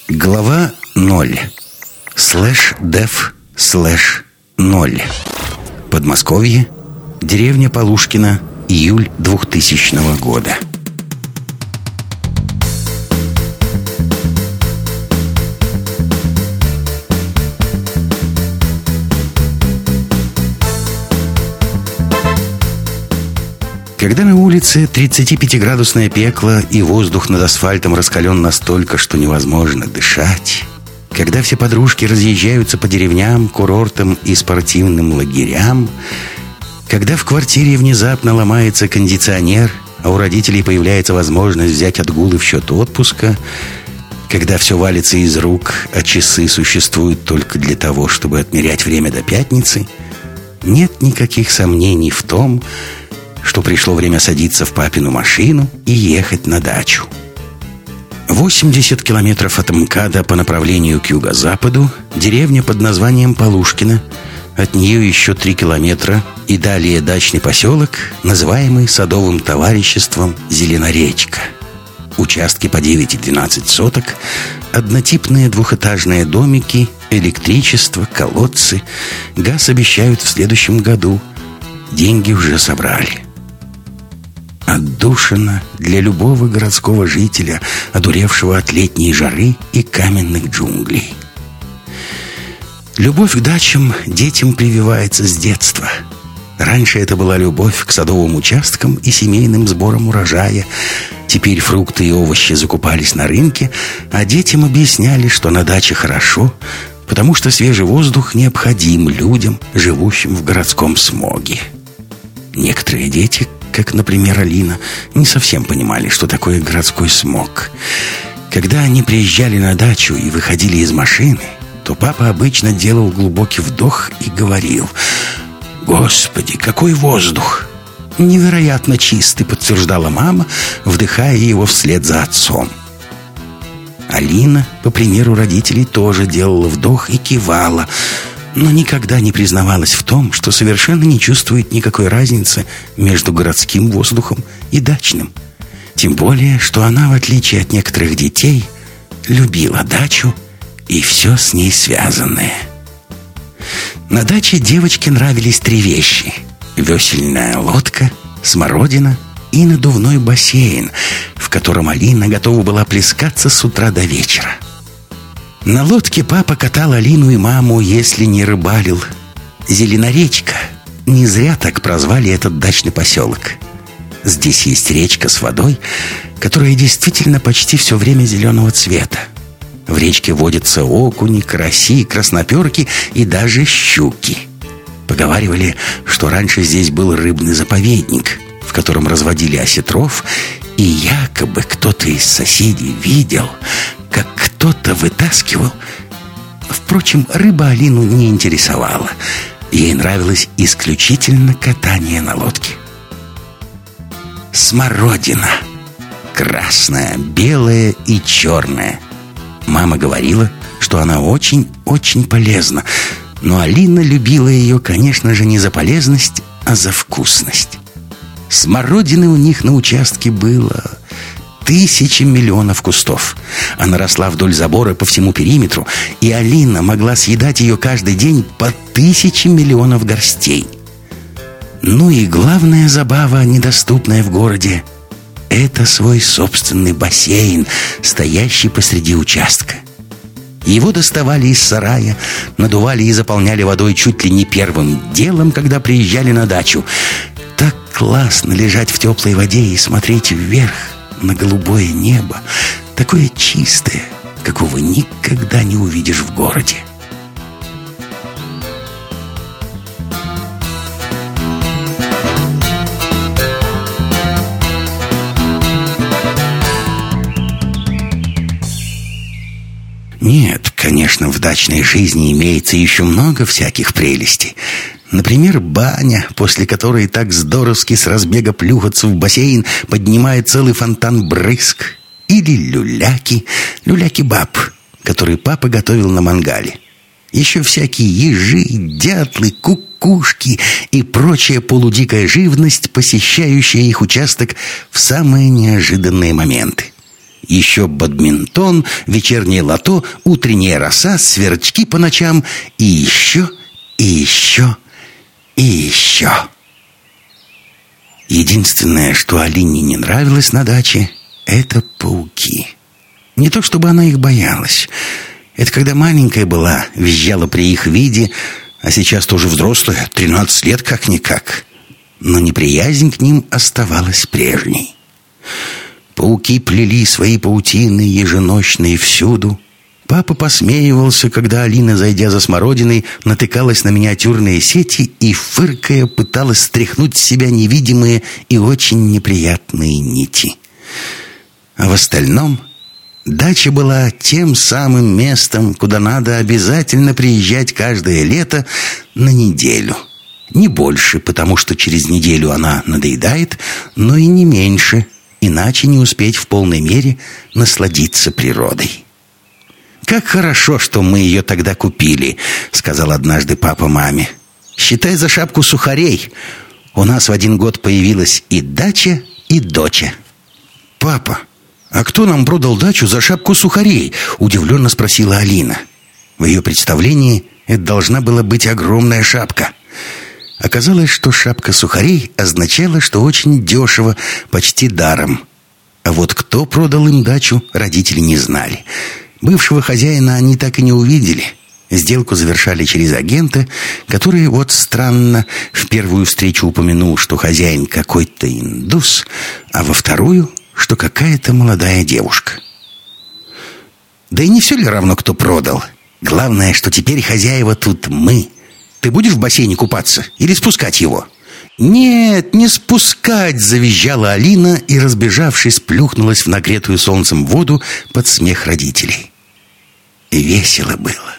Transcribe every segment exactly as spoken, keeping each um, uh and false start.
Глава ноль. Слэш деф слэш ноль. Подмосковье. Деревня Полушкино. Июль двухтысячного года. Когда на улице тридцатипятиградусное пекло и воздух над асфальтом раскален настолько, что невозможно дышать, когда все подружки разъезжаются по деревням, курортам и спортивным лагерям, когда в квартире внезапно ломается кондиционер, а у родителей появляется возможность взять отгулы в счет отпуска, когда все валится из рук, а часы существуют только для того, чтобы отмерять время до пятницы, нет никаких сомнений в том, что пришло время садиться в папину машину и ехать на дачу. восемьдесят километров от МКАДа по направлению к юго-западу деревня под названием Полушкино. От нее еще три километра и далее дачный поселок, называемый садовым товариществом «Зеленоречка». Участки по девять и двенадцать соток, однотипные двухэтажные домики, электричество, колодцы. Газ обещают в следующем году. Деньги уже собрали. Отдушина для любого городского жителя, одуревшего от летней жары и каменных джунглей. Любовь к дачам детям прививается с детства. Раньше это была любовь к садовым участкам и семейным сборам урожая. Теперь фрукты и овощи закупались на рынке, а детям объясняли, что на даче хорошо, потому что свежий воздух необходим людям, живущим в городском смоге. Некоторые дети, как, например, Алина, не совсем понимали, что такое городской смог. Когда они приезжали на дачу и выходили из машины, то папа обычно делал глубокий вдох и говорил: «Господи, какой воздух!» «Невероятно чистый», — подтверждала мама, вдыхая его вслед за отцом. Алина, по примеру родителей, тоже делала вдох и кивала, но никогда не признавалась в том, что совершенно не чувствует никакой разницы между городским воздухом и дачным. Тем более, что она, в отличие от некоторых детей, любила дачу и все с ней связанное. На даче девочке нравились три вещи: весельная лодка, смородина и надувной бассейн, в котором Алина готова была плескаться с утра до вечера. На лодке папа катал Алину и маму, если не рыбалил. Зеленоречка. Не зря так прозвали этот дачный поселок. Здесь есть речка с водой, которая действительно почти все время зеленого цвета. В речке водятся окуни, караси, красноперки и даже щуки. Поговаривали, что раньше здесь был рыбный заповедник, в котором разводили осетров, и якобы кто-то из соседей видел, как кто-то вытаскивал. Впрочем, рыба Алину не интересовала. Ей нравилось исключительно катание на лодке. Смородина. Красная, белая и черная. Мама говорила, что она очень-очень полезна. Но Алина любила ее, конечно же, не за полезность, а за вкусность. Смородины у них на участке было тысячи миллионов кустов. Она росла вдоль забора по всему периметру, и Алина могла съедать ее каждый день по тысяче миллионов горстей. Ну и главная забава, недоступная в городе, это свой собственный бассейн, стоящий посреди участка. Его доставали из сарая, надували и заполняли водой чуть ли не первым делом, когда приезжали на дачу. Так классно лежать в теплой воде и смотреть вверх на голубое небо, такое чистое, какого никогда не увидишь в городе. Нет, конечно, в дачной жизни имеется еще много всяких прелестей. Например, баня, после которой так здоровски с разбега плюхаться в бассейн, поднимая целый фонтан брызг. Или люляки, люля-кебаб, который папа готовил на мангале. Еще всякие ежи, дятлы, кукушки и прочая полудикая живность, посещающая их участок в самые неожиданные моменты. Еще бадминтон, вечернее лото, утренняя роса, сверчки по ночам и еще, и еще, и еще. Единственное, что Алине не нравилось на даче, это пауки. Не то чтобы она их боялась. Это когда маленькая была, визжала при их виде, а сейчас тоже взрослая, тринадцать лет как-никак. Но неприязнь к ним оставалась прежней. Пауки плели свои паутины еженочные всюду. Папа посмеивался, когда Алина, зайдя за смородиной, натыкалась на миниатюрные сети и, фыркая, пыталась стряхнуть с себя невидимые и очень неприятные нити. А в остальном дача была тем самым местом, куда надо обязательно приезжать каждое лето на неделю. Не больше, потому что через неделю она надоедает, но и не меньше, иначе не успеть в полной мере насладиться природой. «Как хорошо, что мы ее тогда купили», — сказал однажды папа маме. «Считай за шапку сухарей. У нас в один год появилась и дача, и доча». «Папа, а кто нам продал дачу за шапку сухарей?» — удивленно спросила Алина. В ее представлении это должна была быть огромная шапка. Оказалось, что шапка сухарей означала, что очень дешево, почти даром. А вот кто продал им дачу, родители не знали. Бывшего хозяина они так и не увидели. Сделку завершали через агента, который, вот странно, в первую встречу упомянул, что хозяин какой-то индус, а во вторую, что какая-то молодая девушка. Да и не все ли равно, кто продал? Главное, что теперь хозяева тут мы. Ты будешь в бассейне купаться или спускать его? «Нет, не спускать!» — завизжала Алина и, разбежавшись, плюхнулась в нагретую солнцем воду под смех родителей. И весело было.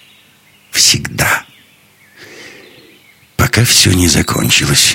Всегда. Пока все не закончилось.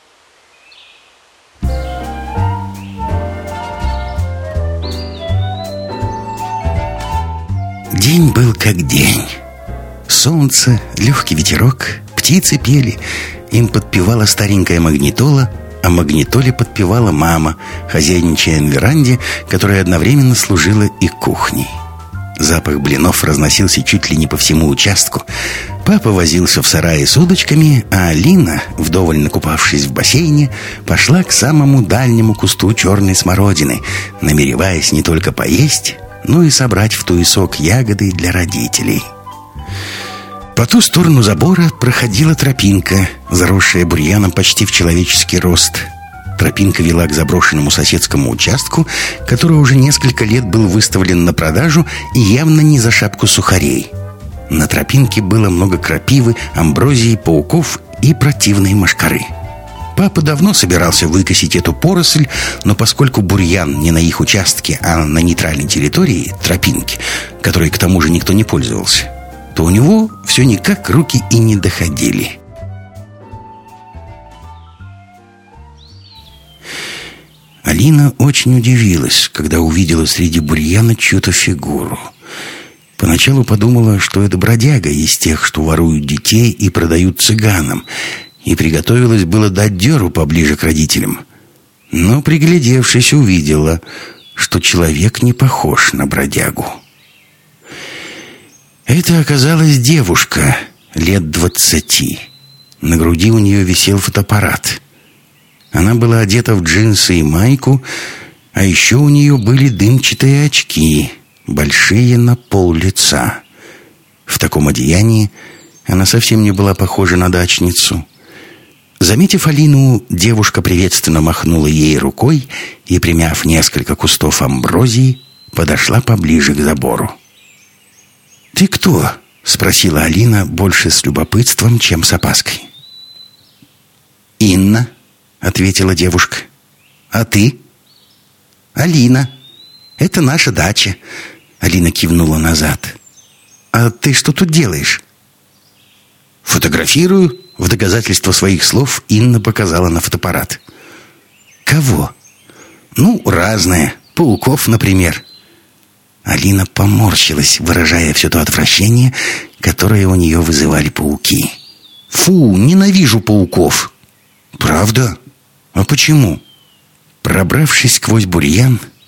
День был как день. Солнце, легкий ветерок, птицы пели. Им подпевала старенькая магнитола, а магнитоле подпевала мама, хозяйничая на веранде, которая одновременно служила и кухней. Запах блинов разносился чуть ли не по всему участку. Папа возился в сарае с удочками, а Алина, вдоволь накупавшись в бассейне, пошла к самому дальнему кусту черной смородины, намереваясь не только поесть, но и собрать в туесок ягоды для родителей. По ту сторону забора проходила тропинка, заросшая бурьяном почти в человеческий рост. Тропинка вела к заброшенному соседскому участку, который уже несколько лет был выставлен на продажу и явно не за шапку сухарей. На тропинке было много крапивы, амброзии, пауков и противной мошкары. Папа давно собирался выкосить эту поросль, но поскольку бурьян не на их участке, а на нейтральной территории, тропинки, которой к тому же никто не пользовался, то у него все никак руки и не доходили. Алина очень удивилась, когда увидела среди бурьяна чью-то фигуру. Поначалу подумала, что это бродяга из тех, что воруют детей и продают цыганам, и приготовилась было дать дёру поближе к родителям. Но, приглядевшись, увидела, что человек не похож на бродягу. Это оказалась девушка лет двадцати. На груди у нее висел фотоаппарат. Она была одета в джинсы и майку, а еще у нее были дымчатые очки, большие на пол лица. В таком одеянии она совсем не была похожа на дачницу. Заметив Алину, девушка приветственно махнула ей рукой и, примяв несколько кустов амброзии, подошла поближе к забору. «Ты кто?» — спросила Алина больше с любопытством, чем с опаской. «Инна», — ответила девушка. «А ты?» «Алина. Это наша дача», — Алина кивнула назад. «А ты что тут делаешь?» «Фотографирую», — в доказательство своих слов Инна показала на фотоаппарат. «Кого?» «Ну, разное. Пауков, например». Алина поморщилась, выражая все то отвращение, которое у нее вызывали пауки. «Фу, ненавижу пауков!» «Правда? А почему?» Пробравшись сквозь бурьян,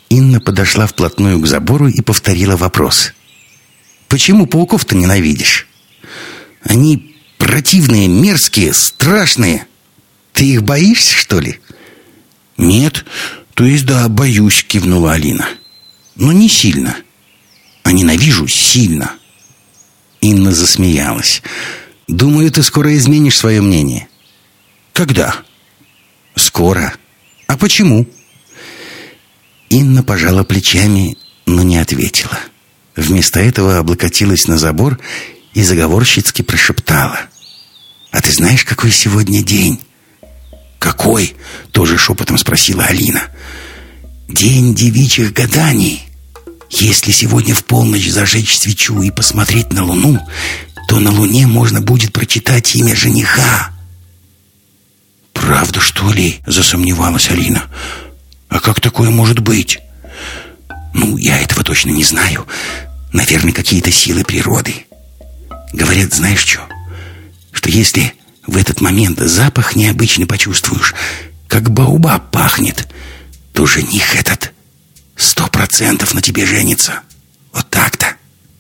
Инна подошла вплотную к забору и повторила вопрос. «Почему пауков-то ненавидишь? Они противные, мерзкие, страшные. Ты их боишься, что ли?» «Нет, то есть да, боюсь», — кивнула Алина. «Но не сильно. А ненавижу сильно». Инна засмеялась. «Думаю, ты скоро изменишь свое мнение». «Когда?» «Скоро. А почему?» Инна пожала плечами, но не ответила. Вместо этого облокотилась на забор и заговорщицки прошептала. «А ты знаешь, какой сегодня день?» «Какой?» — тоже шепотом спросила Алина. «День девичьих гаданий. Если сегодня в полночь зажечь свечу и посмотреть на луну, то на луне можно будет прочитать имя жениха». «Правда, что ли?» — засомневалась Алина. «А как такое может быть?» «Ну, я этого точно не знаю. Наверное, какие-то силы природы. Говорят, знаешь что? Что если в этот момент запах необычный почувствуешь, как баобаб пахнет, то жених этот сто процентов на тебе женится. Вот так-то».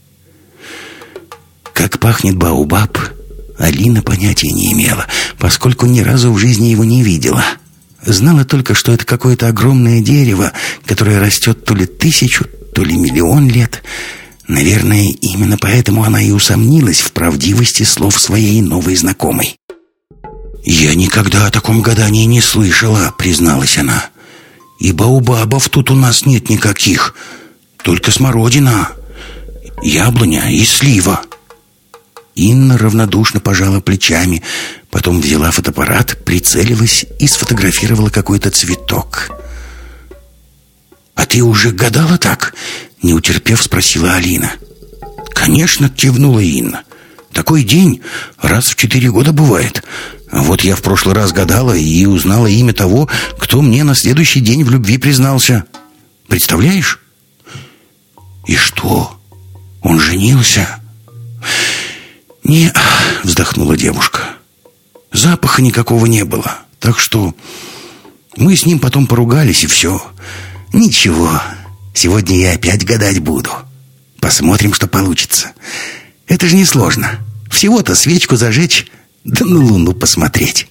Как пахнет баобаб, Алина понятия не имела, поскольку ни разу в жизни его не видела. Знала только, что это какое-то огромное дерево, которое растет то ли тысячу, то ли миллион лет. Наверное, именно поэтому она и усомнилась в правдивости слов своей новой знакомой. «Я никогда о таком гадании не слышала», — призналась она. «И баобабов тут у нас нет никаких, только смородина, яблоня и слива». Инна равнодушно пожала плечами, потом взяла фотоаппарат, прицелилась и сфотографировала какой-то цветок. «А ты уже гадала так?» — не утерпев, спросила Алина. «Конечно», — кивнула Инна. «Такой день раз в четыре года бывает. Вот я в прошлый раз гадала и узнала имя того, кто мне на следующий день в любви признался. Представляешь?» «И что? Он женился?» «Не», — вздохнула девушка. «Запаха никакого не было, так что мы с ним потом поругались, и все. Ничего, сегодня я опять гадать буду. Посмотрим, что получится. Это же несложно. Всего-то свечку зажечь, да на луну посмотреть».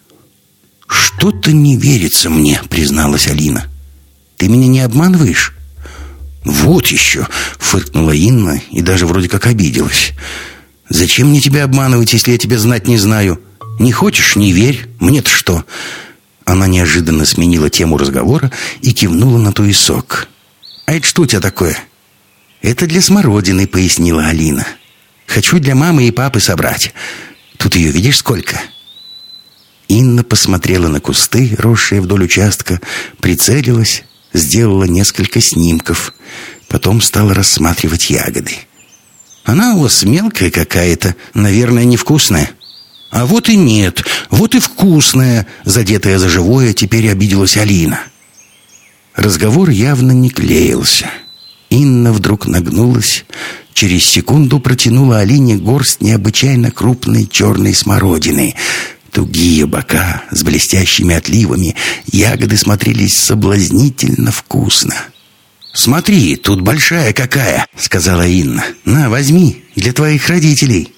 «Что-то не верится мне», — призналась Алина. «Ты меня не обманываешь?» «Вот еще», — фыркнула Инна и даже вроде как обиделась. «Зачем мне тебя обманывать, если я тебя знать не знаю? Не хочешь — не верь. Мне-то что?» Она неожиданно сменила тему разговора и кивнула на туесок. «А это что у тебя такое?» «Это для смородины», — пояснила Алина. «Хочу для мамы и папы собрать. Тут ее видишь сколько?» Инна посмотрела на кусты, росшие вдоль участка, прицелилась, сделала несколько снимков. Потом стала рассматривать ягоды. «Она у вас мелкая какая-то, наверное, невкусная». «А вот и нет, вот и вкусная», — задетая за живое, теперь обиделась Алина. Разговор явно не клеился. Инна вдруг нагнулась, через секунду протянула Алине горсть необычайно крупной черной смородины. Тугие бока с блестящими отливами, ягоды смотрелись соблазнительно вкусно. «Смотри, тут большая какая», — сказала Инна. «На, возьми, для твоих родителей».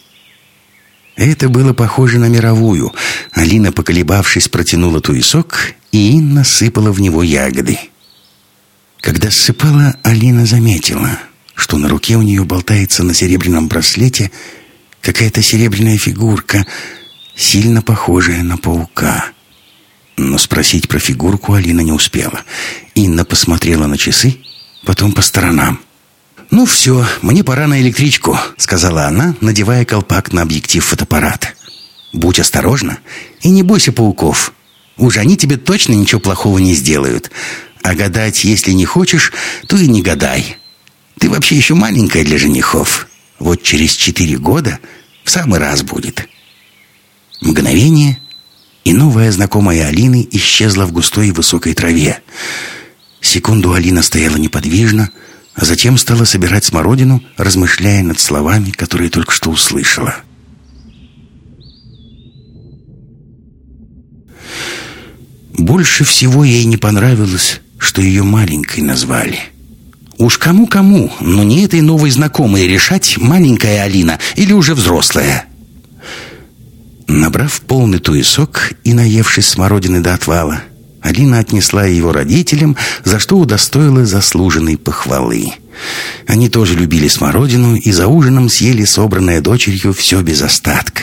Это было похоже на мировую. Алина, поколебавшись, протянула туесок, и Инна сыпала в него ягоды. Когда ссыпала, Алина заметила, что на руке у нее болтается на серебряном браслете какая-то серебряная фигурка, сильно похожая на паука. Но спросить про фигурку Алина не успела. Инна посмотрела на часы, потом по сторонам. «Ну все, мне пора на электричку», — сказала она, надевая колпак на объектив фотоаппарата. «Будь осторожна и не бойся пауков. Уж они тебе точно ничего плохого не сделают. А гадать, если не хочешь, то и не гадай. Ты вообще еще маленькая для женихов. Вот через четыре года в самый раз будет». Мгновение, и новая знакомая Алины исчезла в густой и высокой траве. Секунду Алина стояла неподвижно, а затем стала собирать смородину, размышляя над словами, которые только что услышала. Больше всего ей не понравилось, что ее маленькой назвали. Уж кому-кому, но не этой новой знакомой решать, маленькая Алина или уже взрослая. Набрав полный туесок и наевшись смородины до отвала, Алина отнесла его родителям, за что удостоила заслуженной похвалы. Они тоже любили смородину и за ужином съели собранное дочерью все без остатка.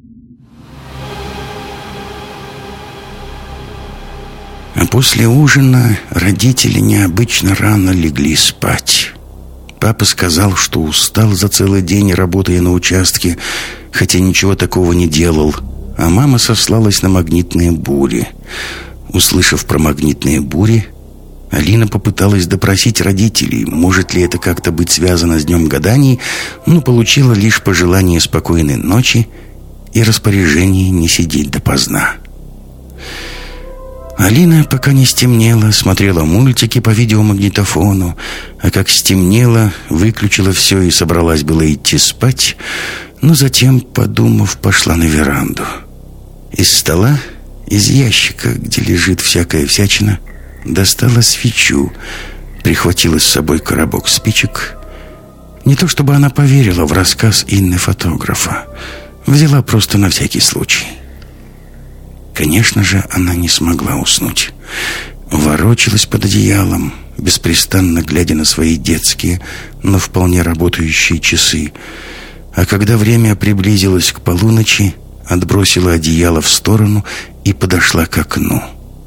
А после ужина родители необычно рано легли спать. Папа сказал, что устал за целый день, работая на участке, хотя ничего такого не делал, а мама сослалась на магнитные бури. Услышав про магнитные бури, Алина попыталась допросить родителей, может ли это как-то быть связано с днем гаданий, но получила лишь пожелание спокойной ночи и распоряжение не сидеть допоздна. Алина, пока не стемнело, смотрела мультики по видеомагнитофону, а как стемнело, выключила все и собралась было идти спать, но затем, подумав, пошла на веранду. Из стола, из ящика, где лежит всякая всячина, достала свечу, прихватила с собой коробок спичек. Не то чтобы она поверила в рассказ Инны фотографа, взяла просто на всякий случай. Конечно же, она не смогла уснуть. Ворочалась под одеялом, беспрестанно глядя на свои детские, но вполне работающие часы. А когда время приблизилось к полуночи, отбросила одеяло в сторону и подошла к окну.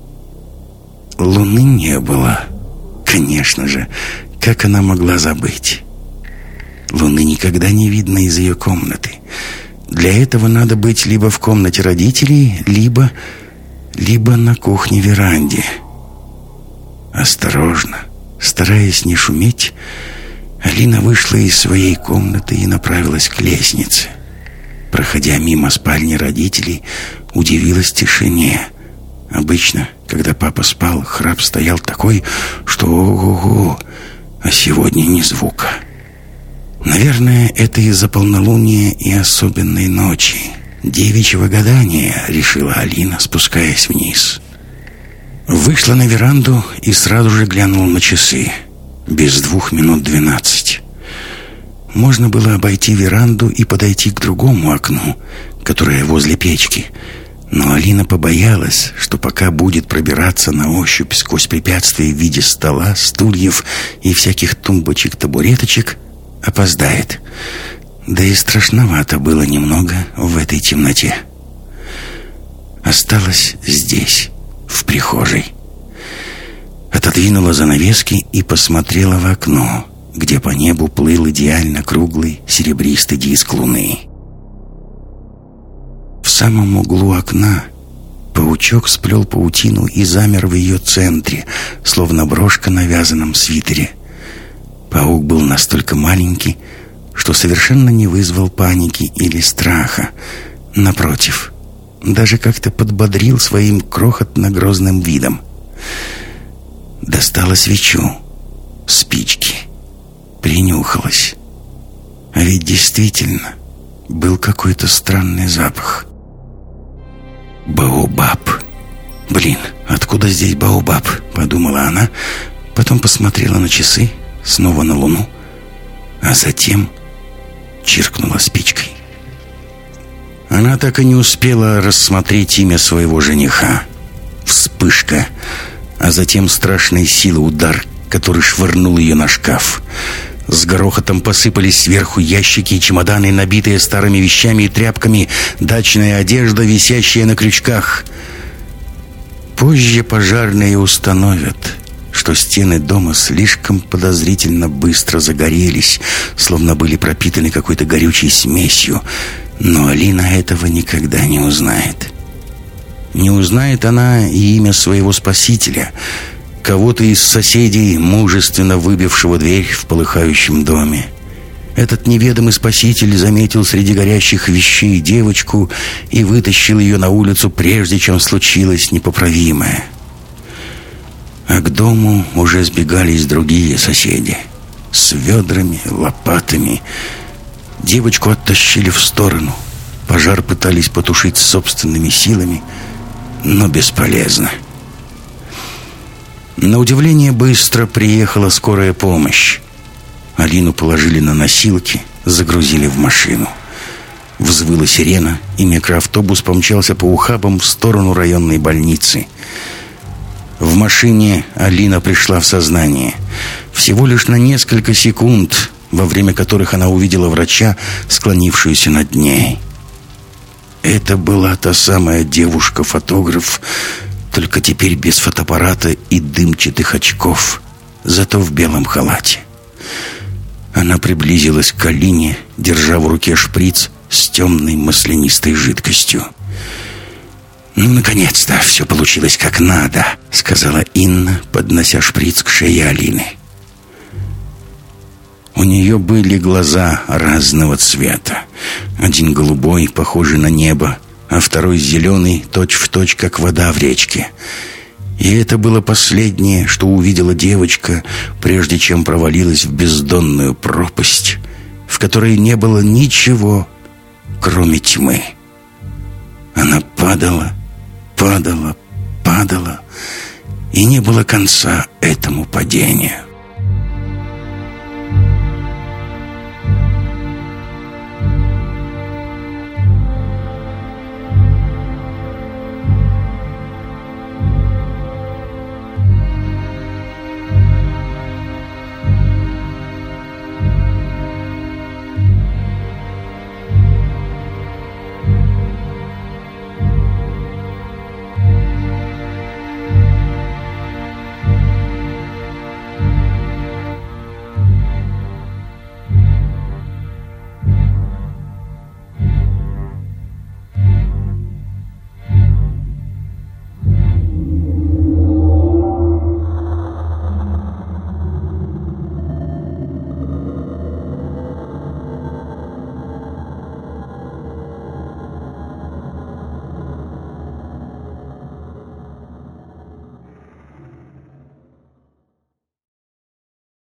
Луны не было. Конечно же, как она могла забыть? Луны никогда не видно из ее комнаты. Для этого надо быть либо в комнате родителей, либо, либо на кухне-веранде. Осторожно, стараясь не шуметь, Алина вышла из своей комнаты и направилась к лестнице. Проходя мимо спальни родителей, удивилась тишине. Обычно, когда папа спал, храп стоял такой, что ого-го, а сегодня ни звука. Наверное, это из-за полнолуния и особенной ночи. Девичьего гадания, решила Алина, спускаясь вниз. Вышла на веранду и сразу же глянула на часы. Без двух минут двенадцать. Можно было обойти веранду и подойти к другому окну, которое возле печки. Но Алина побоялась, что пока будет пробираться на ощупь сквозь препятствия в виде стола, стульев и всяких тумбочек-табуреточек, опоздает. Да и страшновато было немного в этой темноте. Осталась здесь, в прихожей. Отодвинула занавески и посмотрела в окно, где по небу плыл идеально круглый серебристый диск луны. В самом углу окна паучок сплел паутину и замер в ее центре, словно брошка на вязаном свитере. Паук был настолько маленький, что совершенно не вызвал паники или страха. Напротив, даже как-то подбодрил своим крохотно-грозным видом. Достала свечу, спички, принюхалась. А ведь действительно был какой-то странный запах. Баобаб. Блин, откуда здесь баобаб? Подумала она, потом посмотрела на часы, снова на луну, а затем чиркнула спичкой. Она так и не успела рассмотреть имя своего жениха. Вспышка, а затем страшной силы удар, который швырнул ее на шкаф. С грохотом посыпались сверху ящики и чемоданы, набитые старыми вещами и тряпками, дачная одежда, висящая на крючках. Позже пожарные установят, что стены дома слишком подозрительно быстро загорелись, словно были пропитаны какой-то горючей смесью. Но Алина этого никогда не узнает. Не узнает она и имя своего спасителя, кого-то из соседей, мужественно выбившего дверь в полыхающем доме. Этот неведомый спаситель заметил среди горящих вещей девочку и вытащил ее на улицу, прежде чем случилось непоправимое. А к дому уже сбегались другие соседи с ведрами, лопатами. Девочку оттащили в сторону. Пожар пытались потушить собственными силами, но бесполезно. На удивление быстро приехала скорая помощь. Алину положили на носилки, загрузили в машину. Взвыла сирена, и микроавтобус помчался по ухабам в сторону районной больницы. В машине Алина пришла в сознание. Всего лишь на несколько секунд, во время которых она увидела врача, склонившуюся над ней. Это была та самая девушка-фотограф, только теперь без фотоаппарата и дымчатых очков, зато в белом халате. Она приблизилась к Алине, держа в руке шприц с темной маслянистой жидкостью. «Ну, наконец-то, все получилось как надо», — сказала Инна, поднося шприц к шее Алины. У нее были глаза разного цвета. Один голубой, похожий на небо, а второй зеленый, точь-в-точь, как вода в речке. И это было последнее, что увидела девочка, прежде чем провалилась в бездонную пропасть, в которой не было ничего, кроме тьмы. Она падала, падала, падала, и не было конца этому падению.